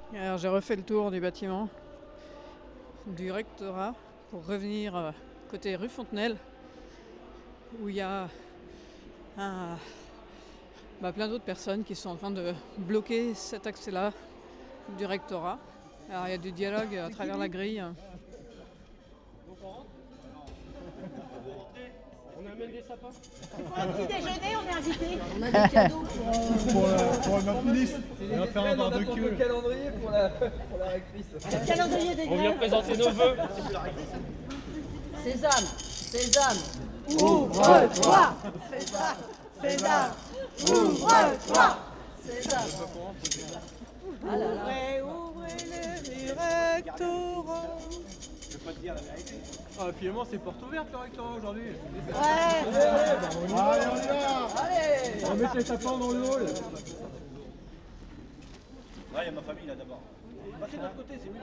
Alors j'ai refait le tour du bâtiment du rectorat pour revenir côté rue Fontenelle où il y a plein d'autres personnes qui sont en train de bloquer cet accès-là du rectorat. Alors il y a du dialogue à travers la grille. On amène des sapins. Pour un petit déjeuner, on est invité. On a des cadeaux pour notre ministre. On va faire un barbecue. Le calendrier pour la rectrice. Le calendrier des On vient grèves. présenter nos vœux. Sésame, sésame. Ouvre-toi, César, César, ouvre-toi, Sésame. Ah là là. ouvrez les rectorats. Ah, finalement, c'est porte ouverte le rectorat aujourd'hui. Ouais. Allez, on y va. Allez. On va mettre les sapins dans le hall. Ouais, il y a ma famille là d'abord. Passez de l'autre côté, c'est mieux.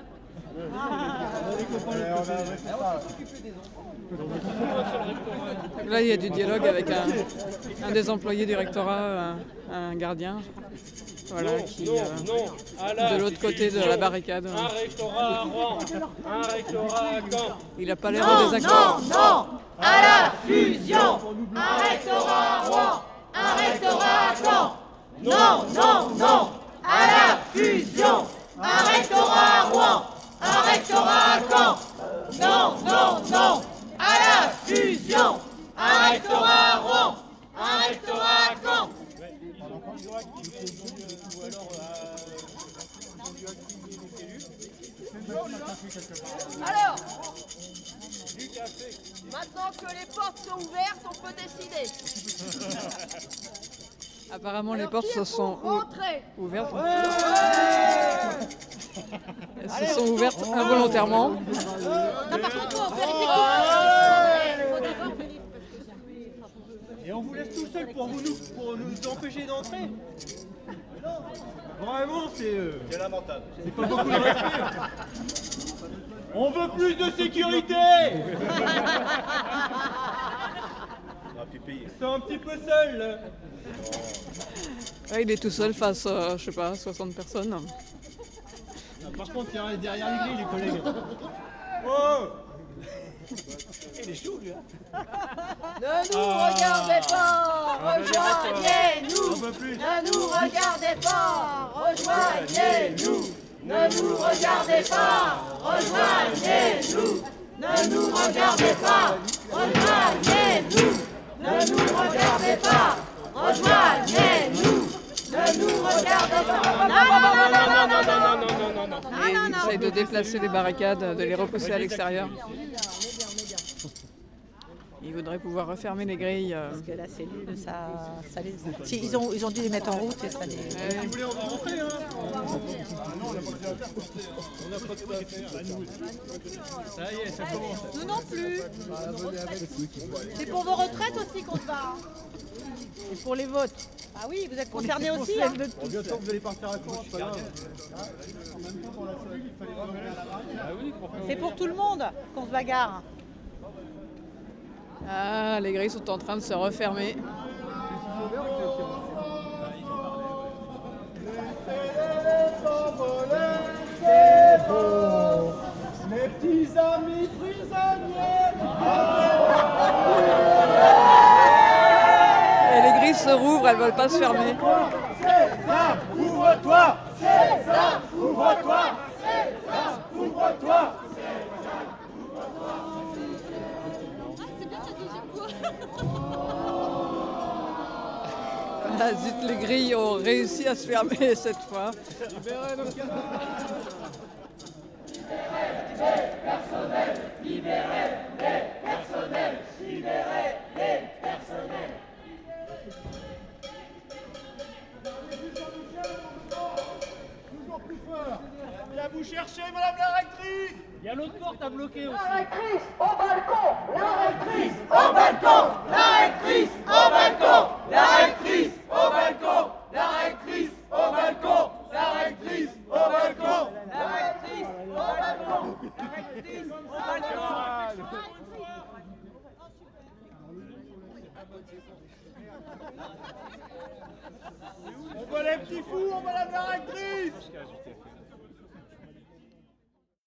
Là il y a du dialogue avec un des employés du rectorat, un gardien, voilà, qui À de l'autre côté de la barricade. Un rectorat à Rouen, un rectorat à Caen. Il n'a pas l'air en désaccord. Non, à la fusion. Un rectorat à Rouen, un rectorat à Caen. Non, à la fusion. Un rectorat à Rouen, un rectorat à Caen. Non, à la fusion. Un rectorat à Rouen, un rectorat à Caen. Alors, maintenant que les portes sont ouvertes, on peut décider. Apparemment les Alors, portes qui se est sont pour rentrer? ouvertes. Elles se sont ouvertes involontairement. Non, par contre, on vérifie Et on vous laisse tout seul pour nous empêcher d'entrer. Vraiment, C'est lamentable. c'est pas beaucoup de respect. On veut plus de sécurité. On va plus payer. C'est un petit peu seul. Là. Ouais, il est tout seul face, je sais pas, 60 personnes. Par contre, il est derrière les grilles, les collègues. Oh. Ne nous regardez pas, rejoignez-nous. Un peu plus. Ne nous regardez pas, rejoignez-nous. Ne nous regardez pas, rejoignez-nous. Ne nous regardez pas, rejoignez-nous. Ne nous regardez pas, rejoignez-nous. Ne nous regardez pas. Non. Et il essaye de déplacer les barricades, de les repousser à l'extérieur. Il voudrait pouvoir refermer les grilles. Parce que la cellule, ça les... Si, ils ont dû les mettre en route et ça les... Si vous voulez, on va rentrer. Hein. Ça y est, ça commence. Nous non plus. C'est pour vos retraites aussi qu'on se bat. Et pour les votes. Ah oui, vous êtes concernés aussi. Hein. Bon, bientôt, vous allez partir à court, c'est pas grave. C'est pour tout le monde qu'on se bagarre. Ah, les grilles sont en train de se refermer. C'est beau, mes petits amis prisonniers. Et les grilles se rouvrent, elles veulent pas se fermer. César, ouvre-toi. César, ouvre-toi. César, ouvre-toi. Ah zut, les grilles ont réussi à se fermer cette fois. Toujours plus fort. Viens vous chercher, madame la rectrice. Il y a l'autre porte à bloquer aussi. La rectrice au balcon, la rectrice au balcon, la rectrice au balcon, la rectrice au balcon, la rectrice au balcon, la rectrice au balcon, la rectrice au balcon, la rectrice au balcon.